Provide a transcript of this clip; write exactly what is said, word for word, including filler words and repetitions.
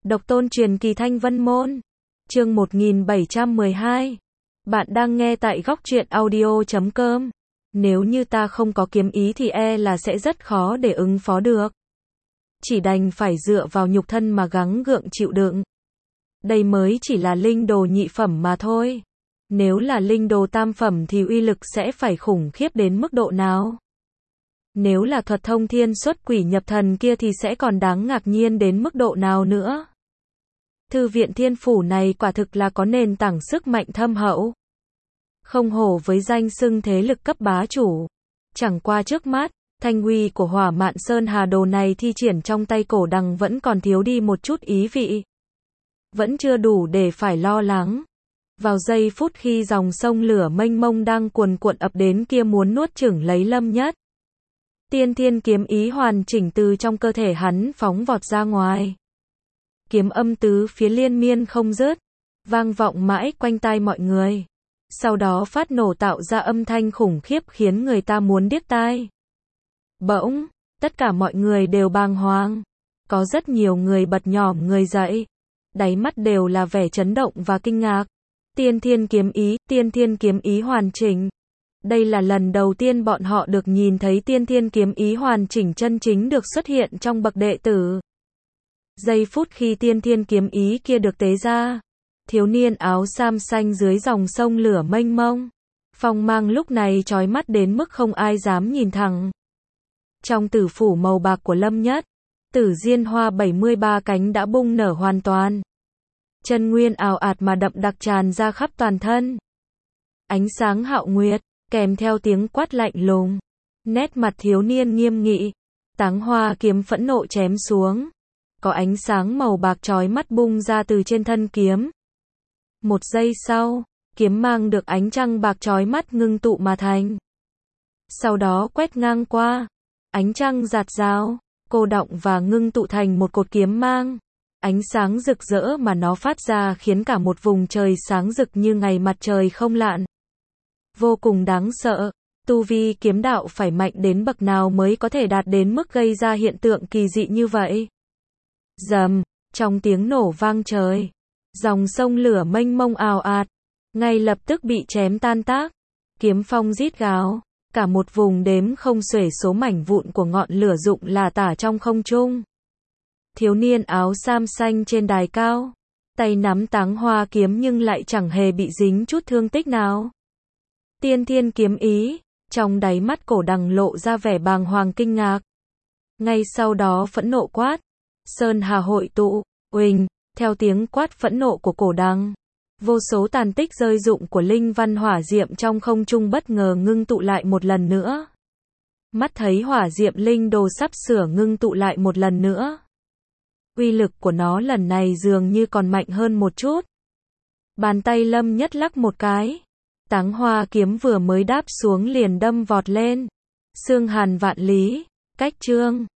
Độc tôn truyền kỳ Thanh Vân Môn. Chương một nghìn bảy trăm mười hai. Bạn đang nghe tại góc truyện audio chấm com. Nếu như ta không có kiếm ý thì e là sẽ rất khó để ứng phó được. Chỉ đành phải dựa vào nhục thân mà gắng gượng chịu đựng. Đây mới chỉ là linh đồ nhị phẩm mà thôi. Nếu là linh đồ tam phẩm thì uy lực sẽ phải khủng khiếp đến mức độ nào? Nếu là thuật thông thiên xuất quỷ nhập thần kia thì sẽ còn đáng ngạc nhiên đến mức độ nào nữa? Thư viện Thiên Phủ này quả thực là có nền tảng sức mạnh thâm hậu. Không hổ với danh xưng thế lực cấp bá chủ. Chẳng qua trước mắt, thanh uy của Hỏa Mạn Sơn Hà Đồ này thi triển trong tay Cổ Đằng vẫn còn thiếu đi một chút ý vị. Vẫn chưa đủ để phải lo lắng. Vào giây phút khi dòng sông lửa mênh mông đang cuồn cuộn ập đến kia muốn nuốt chửng lấy Lâm Nhất, tiên thiên kiếm ý hoàn chỉnh từ trong cơ thể hắn phóng vọt ra ngoài. Kiếm âm tứ phía liên miên không dứt, vang vọng mãi quanh tai mọi người. Sau đó phát nổ tạo ra âm thanh khủng khiếp khiến người ta muốn điếc tai. Bỗng, tất cả mọi người đều bàng hoàng. Có rất nhiều người bật nhỏm người dậy. Đáy mắt đều là vẻ chấn động và kinh ngạc. Tiên thiên kiếm ý, tiên thiên kiếm ý hoàn chỉnh. Đây là lần đầu tiên bọn họ được nhìn thấy tiên thiên kiếm ý hoàn chỉnh chân chính được xuất hiện trong bậc đệ tử. Giây phút khi tiên thiên kiếm ý kia được tế ra, thiếu niên áo sam xanh dưới dòng sông lửa mênh mông, phong mang lúc này chói mắt đến mức không ai dám nhìn thẳng. Trong tử phủ màu bạc của Lâm Nhất, Tử Diên Hoa bảy mươi ba cánh đã bung nở hoàn toàn. Chân nguyên ào ạt mà đậm đặc tràn ra khắp toàn thân. Ánh sáng hạo nguyệt, kèm theo tiếng quát lạnh lùng. Nét mặt thiếu niên nghiêm nghị. Táng hoa kiếm phẫn nộ chém xuống. Có ánh sáng màu bạc chói mắt bung ra từ trên thân kiếm. Một giây sau, kiếm mang được ánh trăng bạc chói mắt ngưng tụ mà thành. Sau đó quét ngang qua. Ánh trăng rạt rào, cô đọng và ngưng tụ thành một cột kiếm mang. Ánh sáng rực rỡ mà nó phát ra khiến cả một vùng trời sáng rực như ngày mặt trời không lặn. Vô cùng đáng sợ, tu vi kiếm đạo phải mạnh đến bậc nào mới có thể đạt đến mức gây ra hiện tượng kỳ dị như vậy. Rầm, trong tiếng nổ vang trời, dòng sông lửa mênh mông ào ạt, ngay lập tức bị chém tan tác. Kiếm phong rít gào, cả một vùng đếm không xuể số mảnh vụn của ngọn lửa rụng lả tả trong không trung. Thiếu niên áo sam xanh trên đài cao, tay nắm táng hoa kiếm nhưng lại chẳng hề bị dính chút thương tích nào. Tiên thiên kiếm ý, trong đáy mắt Cổ Đằng lộ ra vẻ bàng hoàng kinh ngạc. Ngay sau đó phẫn nộ quát, Sơn Hà hội tụ, uỳnh, theo tiếng quát phẫn nộ của Cổ Đằng, vô số tàn tích rơi rụng của linh văn hỏa diệm trong không trung bất ngờ ngưng tụ lại một lần nữa. Mắt thấy hỏa diệm linh đồ sắp sửa ngưng tụ lại một lần nữa. Uy lực của nó lần này dường như còn mạnh hơn một chút. Bàn tay Lâm Nhất lắc một cái. Táng hoa kiếm vừa mới đáp xuống liền đâm vọt lên. Xương hàn vạn lý, cách chương.